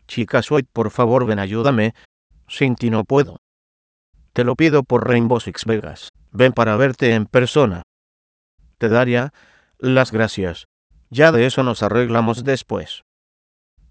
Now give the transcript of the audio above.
Chica Sweet, por favor ven, ayúdame. Sin ti no puedo. Te lo pido por Rainbow Six Vegas. Ven para verte en persona. Te daría las gracias. Ya de eso nos arreglamos después.